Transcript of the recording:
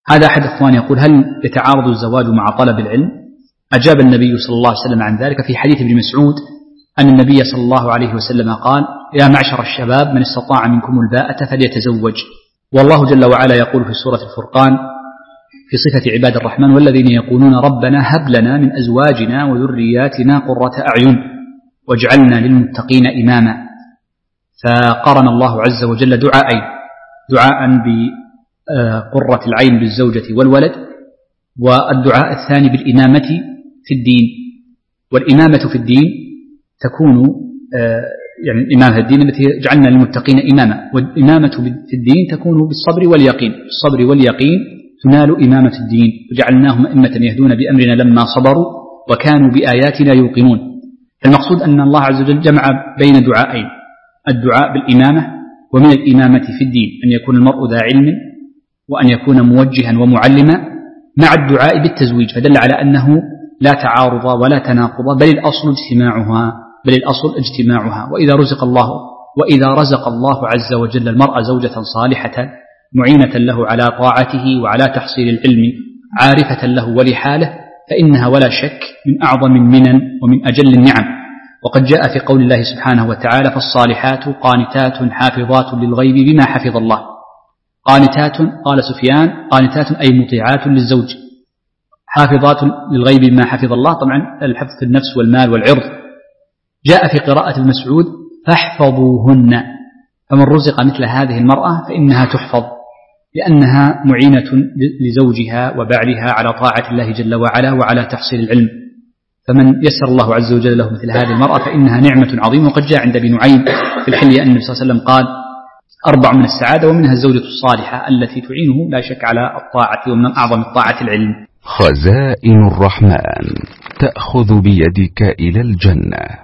هذا أحد إخواني يقول: هل يتعارض الزواج مع طلب العلم؟ أجاب النبي صلى الله عليه وسلم عن ذلك في حديث ابن مسعود أن النبي صلى الله عليه وسلم قال: يا معشر الشباب من استطاع منكم الباءة فليتزوج. والله جل وعلا يقول في سورة الفرقان في صفة عباد الرحمن: والذين يقولون ربنا هب لنا من أزواجنا وذرياتنا قرة أعين واجعلنا للمتقين إماما. فقرن الله عز وجل دعاءين: دعاء بقرة العين بالزوجة والولد، والدعاء الثاني بالإمامة في الدين. والإمامة في الدين تكون يعني الإمامة في الدين التي جعلنا للمتقين إماما، والإمامة في الدين تكون بالصبر واليقين. بالصبر واليقين تنال إمامة الدين. وجعلناهم أئمة يهدون بأمرنا لما صبروا وكانوا بآياتنا يوقنون. المقصود أن الله عز وجل جمع بين دعائين: الدعاء بالإمامة، ومن الإمامة في الدين أن يكون المرء ذا علم وأن يكون موجها ومعلما، مع الدعاء بالتزويج، فدل على أنه لا تعارض ولا تناقض، بل الأصل اجتماعها. وإذا رزق الله عز وجل المرء زوجة صالحة معينة له على طاعته وعلى تحصيل العلم عارفة له ولحاله، فإنها ولا شك من أعظم المنن ومن أجل النعم. وقد جاء في قول الله سبحانه وتعالى: فالصالحات قانتات حافظات للغيب بما حفظ الله. قانتات، قال سفيان: قانتات أي مطيعات للزوج، حافظات للغيب بما حفظ الله، طبعا الحفظ في النفس والمال والعرض. جاء في قراءة المسعود: فاحفظوهن. فمن رزق مثل هذه المرأة فإنها تحفظ، لأنها معينة لزوجها وبعلها على طاعة الله جل وعلا وعلى تحصيل العلم. فمن يسر الله عز وجل له مثل هذه المرأة فإنها نعمة عظيمة. وقد جاء عند ابن نعيم في الحلية أن النبي صلى الله عليه وسلم قال: 4 من السعادة، ومنها الزوجة الصالحة التي تعينه لا شك على الطاعة، ومن أعظم الطاعة العلم. خزائن الرحمن تأخذ بيدك إلى الجنة.